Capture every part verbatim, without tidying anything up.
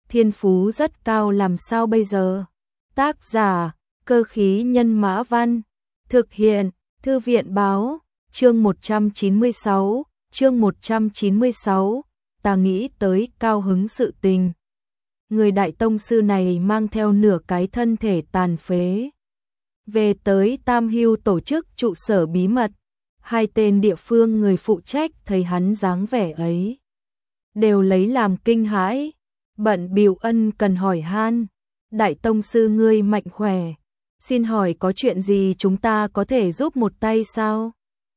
thiên phú rất cao làm sao bây giờ? Tác giả, Cơ khí nhân mã văn, thực hiện, Thư viện báo, chương một trăm chín mươi sáu, chương một trăm chín mươi sáu, ta nghĩ tới cao hứng sự tình. Người đại tông sư này mang theo nửa cái thân thể tàn phế. Về tới Tam Hưu tổ chức trụ sở bí mật, hai tên địa phương người phụ trách thấy hắn dáng vẻ ấy, đều lấy làm kinh hãi, bận bịu ân cần hỏi han, đại tông sư ngươi mạnh khỏe, xin hỏi có chuyện gì chúng ta có thể giúp một tay sao?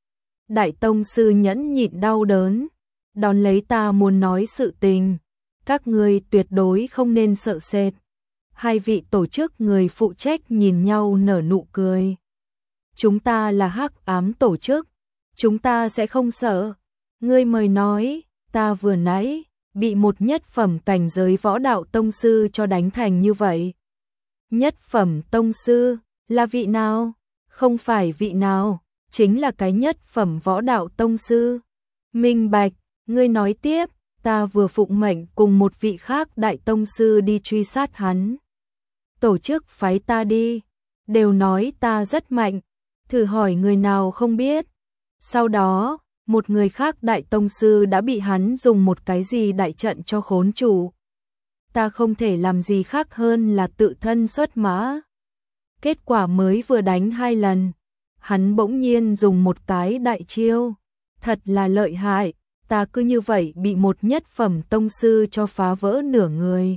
Đại tông sư nhẫn nhịn đau đớn, đón lấy ta muốn nói sự tình, các ngươi tuyệt đối không nên sợ sệt. Hai vị tổ chức người phụ trách nhìn nhau nở nụ cười. Chúng ta là Hắc Ám tổ chức, chúng ta sẽ không sợ. Ngươi mời nói, ta vừa nãy bị một nhất phẩm cảnh giới võ đạo tông sư cho đánh thành như vậy. Nhất phẩm tông sư, là vị nào? Không phải vị nào, chính là cái nhất phẩm võ đạo tông sư. Minh bạch, ngươi nói tiếp, ta vừa phụng mệnh cùng một vị khác đại tông sư đi truy sát hắn. Tổ chức phái ta đi, đều nói ta rất mạnh, thử hỏi người nào không biết. Sau đó, một người khác đại tông sư đã bị hắn dùng một cái gì đại trận cho khốn trụ. Ta không thể làm gì khác hơn là tự thân xuất mã. Kết quả mới vừa đánh hai lần, hắn bỗng nhiên dùng một cái đại chiêu, thật là lợi hại, ta cứ như vậy bị một nhất phẩm tông sư cho phá vỡ nửa người.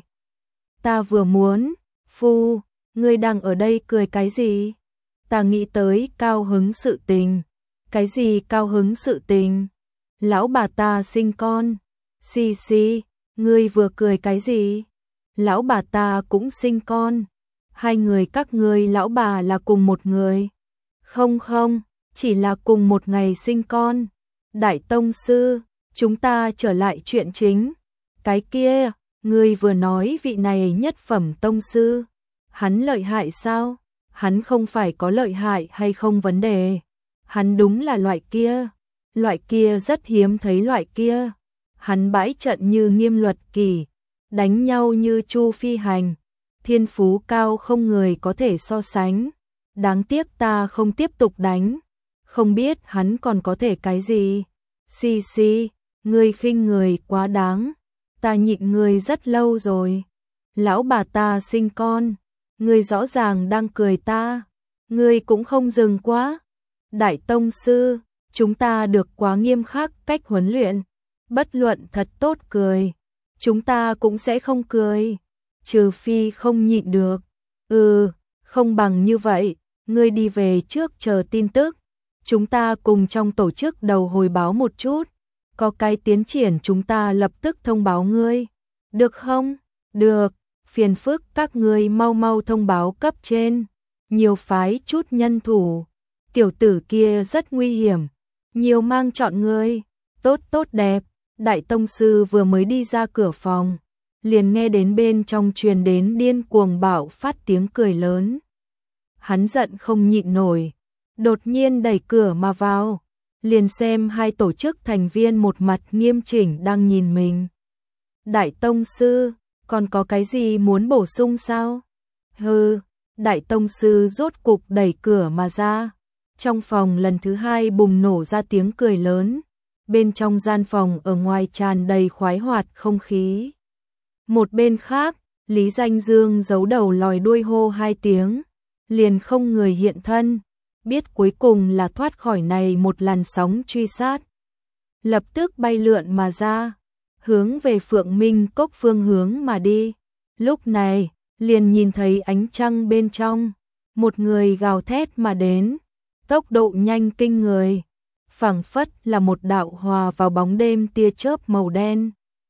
Ta vừa muốn, phu, ngươi đang ở đây cười cái gì? Ta nghĩ tới cao hứng sự tình. Cái gì cao hứng sự tình? Lão bà ta sinh con. Xì xì, ngươi vừa cười cái gì? Lão bà ta cũng sinh con. Hai người các ngươi lão bà là cùng một người. Không không, chỉ là cùng một ngày sinh con. Đại tông sư, chúng ta trở lại chuyện chính. Cái kia, ngươi vừa nói vị này nhất phẩm tông sư. Hắn lợi hại sao? Hắn không phải có lợi hại hay không vấn đề. Hắn đúng là loại kia. Loại kia rất hiếm thấy loại kia. Hắn bãi trận như Nghiêm Luật Kỳ, đánh nhau như Chu Phi Hành. Thiên phú cao không người có thể so sánh. Đáng tiếc ta không tiếp tục đánh. Không biết hắn còn có thể cái gì. Xì xì, ngươi khinh người quá đáng. Ta nhịn ngươi rất lâu rồi. Lão bà ta sinh con. Ngươi rõ ràng đang cười ta. Ngươi cũng không dừng quá. Đại tông sư, chúng ta được quá nghiêm khắc cách huấn luyện. Bất luận thật tốt cười, chúng ta cũng sẽ không cười. Trừ phi không nhịn được. Ừ, không bằng như vậy, ngươi đi về trước chờ tin tức. Chúng ta cùng trong tổ chức đầu hồi báo một chút. Có cái tiến triển chúng ta lập tức thông báo ngươi. Được không? Được, phiền phức các ngươi mau mau thông báo cấp trên. Nhiều phái chút nhân thủ. Tiểu tử kia rất nguy hiểm. Nhiều mang chọn ngươi. Tốt tốt đẹp. Đại tông sư vừa mới đi ra cửa phòng, liền nghe đến bên trong truyền đến điên cuồng bạo phát tiếng cười lớn. Hắn giận không nhịn nổi, đột nhiên đẩy cửa mà vào, liền xem hai tổ chức thành viên một mặt nghiêm chỉnh đang nhìn mình. Đại tông sư, còn có cái gì muốn bổ sung sao? Hừ, đại tông sư rốt cục đẩy cửa mà ra. Trong phòng lần thứ hai bùng nổ ra tiếng cười lớn. Bên trong gian phòng ở ngoài tràn đầy khoái hoạt không khí. Một bên khác, Lý Danh Dương giấu đầu lòi đuôi hô hai tiếng, liền không người hiện thân, biết cuối cùng là thoát khỏi này một làn sóng truy sát. Lập tức bay lượn mà ra, hướng về Phượng Minh Cốc phương hướng mà đi. Lúc này, liền nhìn thấy ánh trăng bên trong, một người gào thét mà đến, tốc độ nhanh kinh người. Phảng phất là một đạo hòa vào bóng đêm tia chớp màu đen.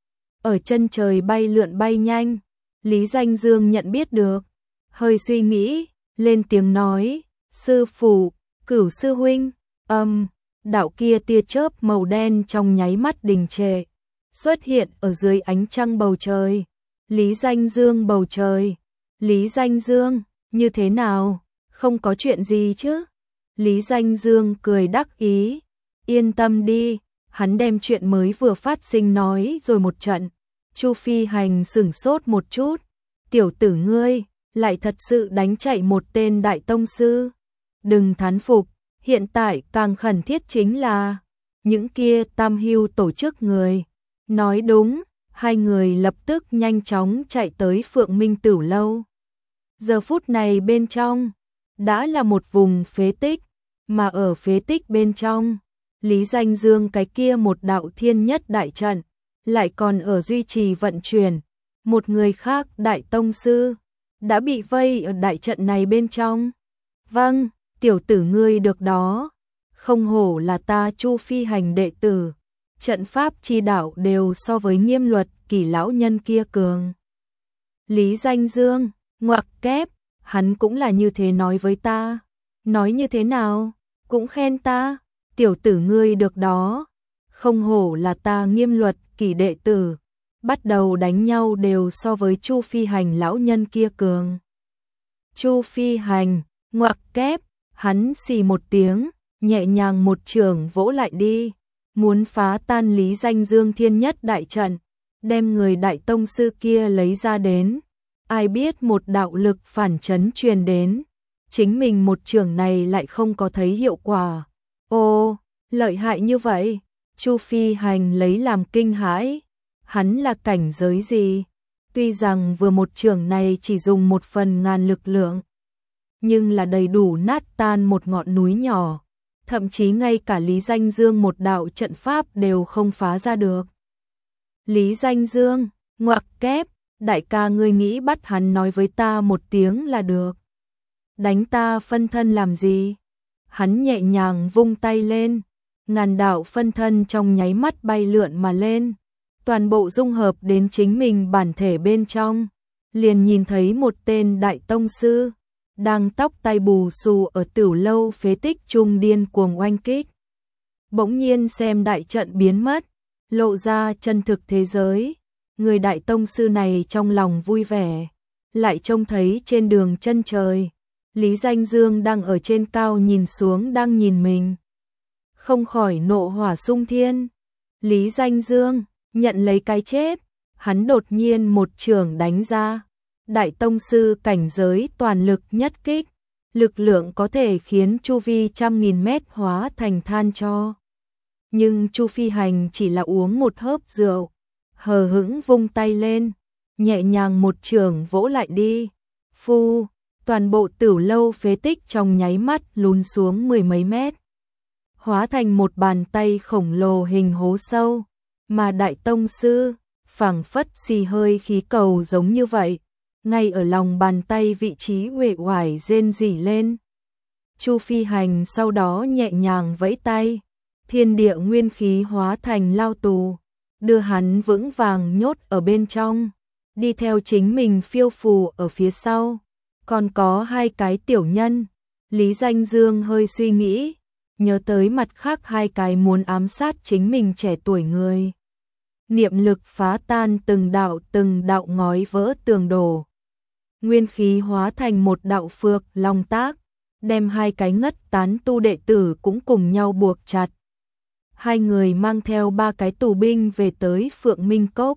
Ở chân trời bay lượn bay nhanh, Lý Danh Dương nhận biết được, hơi suy nghĩ, lên tiếng nói, sư phụ, Cửu sư huynh, âm, đạo kia tia chớp màu đen trong nháy mắt đình trệ, xuất hiện ở dưới ánh trăng bầu trời. Lý Danh Dương bầu trời, Lý Danh Dương, như thế nào, không có chuyện gì chứ? Lý Danh Dương cười đắc ý. Yên tâm đi, hắn đem chuyện mới vừa phát sinh nói rồi một trận, Chu Phi Hành sửng sốt một chút, tiểu tử ngươi, lại thật sự đánh chạy một tên đại tông sư. Đừng thán phục, hiện tại càng khẩn thiết chính là những kia tam hưu tổ chức người. Nói đúng, hai người lập tức nhanh chóng chạy tới Phượng Minh Tửu lâu. Giờ phút này bên trong đã là một vùng phế tích, mà ở phế tích bên trong, Lý Danh Dương cái kia một đạo thiên nhất đại trận lại còn ở duy trì vận chuyển. Một người khác đại tông sư đã bị vây ở đại trận này bên trong. Vâng, tiểu tử ngươi được đó, không hổ là ta Chu Phi Hành đệ tử, trận pháp chi đạo đều so với Nghiêm Luật Kỳ lão nhân kia cường. Lý Danh Dương, ngoặc kép, hắn cũng là như thế nói với ta. Nói như thế nào, cũng khen ta, tiểu tử ngươi được đó, không hổ là ta Nghiêm Luật Kỳ đệ tử, bắt đầu đánh nhau đều so với Chu Phi Hành lão nhân kia cường. Chu Phi Hành, ngoặc kép, hắn xì một tiếng, nhẹ nhàng một trường vỗ lại đi, muốn phá tan Lý Danh Dương thiên nhất đại trận, đem người đại tông sư kia lấy ra đến. Ai biết một đạo lực phản chấn truyền đến, chính mình một trường này lại không có thấy hiệu quả. Ô, lợi hại như vậy, Chu Phi Hành lấy làm kinh hãi, hắn là cảnh giới gì? Tuy rằng vừa một trường này chỉ dùng một phần ngàn lực lượng, nhưng là đầy đủ nát tan một ngọn núi nhỏ, thậm chí ngay cả Lý Danh Dương một đạo trận pháp đều không phá ra được. Lý Danh Dương, ngoặc kép, đại ca ngươi nghĩ bắt hắn nói với ta một tiếng là được. Đánh ta phân thân làm gì? Hắn nhẹ nhàng vung tay lên, ngàn đạo phân thân trong nháy mắt bay lượn mà lên, toàn bộ dung hợp đến chính mình bản thể bên trong, liền nhìn thấy một tên đại tông sư đang tóc tai bù xù ở Tửu lâu phế tích trung điên cuồng oanh kích. Bỗng nhiên xem đại trận biến mất, lộ ra chân thực thế giới. Người đại tông sư này trong lòng vui vẻ, lại trông thấy trên đường chân trời, Lý Danh Dương đang ở trên cao nhìn xuống đang nhìn mình. Không khỏi nộ hỏa xung thiên. Lý Danh Dương nhận lấy cái chết, hắn đột nhiên một trường đánh ra. Đại tông sư cảnh giới toàn lực nhất kích, lực lượng có thể khiến chu vi trăm nghìn mét hóa thành than tro. Nhưng Chu Phi Hành chỉ là uống một hớp rượu, hờ hững vung tay lên, nhẹ nhàng một trường vỗ lại đi. Phu, toàn bộ Tửu lâu phế tích trong nháy mắt lún xuống mười mấy mét, hóa thành một bàn tay khổng lồ hình hố sâu, mà đại tông sư phảng phất xì hơi khí cầu giống như vậy, ngay ở lòng bàn tay vị trí uể oải rên rỉ lên. Chu Phi Hành sau đó nhẹ nhàng vẫy tay, thiên địa nguyên khí hóa thành lao tù, đưa hắn vững vàng nhốt ở bên trong, đi theo chính mình phiêu phù ở phía sau. Còn có hai cái tiểu nhân. Lý Danh Dương hơi suy nghĩ, nhớ tới mặt khác hai cái muốn ám sát chính mình trẻ tuổi người. Niệm lực phá tan từng đạo từng đạo ngói vỡ tường đổ, nguyên khí hóa thành một đạo phược long tác, đem hai cái ngất tán tu đệ tử cũng cùng nhau buộc chặt. Hai người mang theo ba cái tù binh về tới Phượng Minh Cốc.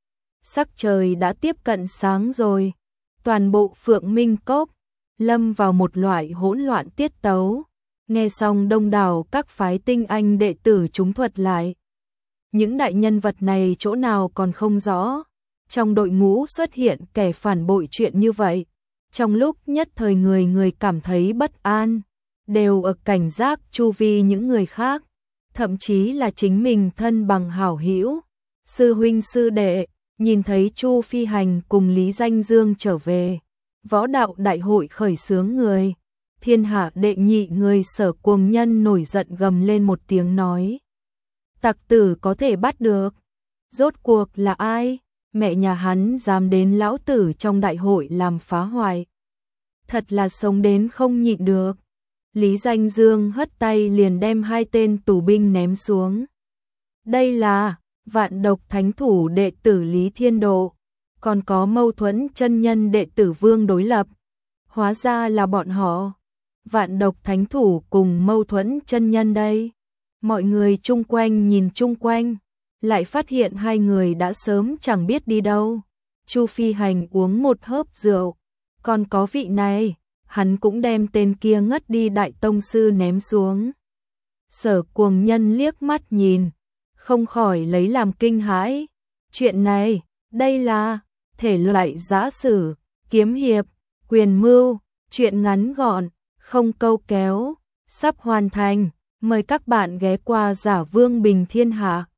Sắc trời đã tiếp cận sáng rồi, toàn bộ Phượng Minh Cốc lâm vào một loại hỗn loạn tiết tấu. Nghe xong đông đảo các phái tinh anh đệ tử chúng thuật lại, những đại nhân vật này chỗ nào còn không rõ. Trong đội ngũ xuất hiện kẻ phản bội chuyện như vậy, trong lúc nhất thời người người cảm thấy bất an, đều ở cảnh giác chu vi những người khác, thậm chí là chính mình thân bằng hảo hữu, sư huynh sư đệ. Nhìn thấy Chu Phi Hành cùng Lý Danh Dương trở về, võ đạo đại hội khởi xướng người, thiên hạ đệ nhị người Sở Cuồng Nhân nổi giận gầm lên một tiếng nói: tặc tử có thể bắt được, rốt cuộc là ai? Mẹ nhà hắn dám đến lão tử trong đại hội làm phá hoại, thật là sống đến không nhịn được. Lý Danh Dương hất tay liền đem hai tên tù binh ném xuống. Đây là Vạn Độc Thánh thủ đệ tử Lý Thiên Độ, còn có Mâu Thuẫn chân nhân đệ tử Vương Đối Lập. Hóa ra là bọn họ, Vạn Độc Thánh thủ cùng Mâu Thuẫn chân nhân đây. Mọi người chung quanh nhìn chung quanh, lại phát hiện hai người đã sớm chẳng biết đi đâu. Chu Phi Hành uống một hớp rượu, còn có vị này, hắn cũng đem tên kia ngất đi đại tông sư ném xuống. Sở Cuồng Nhân liếc mắt nhìn, không khỏi lấy làm kinh hãi. Chuyện này, đây là thể loại giã sử, kiếm hiệp, quyền mưu, chuyện ngắn gọn, không câu kéo, sắp hoàn thành. Mời các bạn ghé qua Giả Vương Bình Thiên Hạ.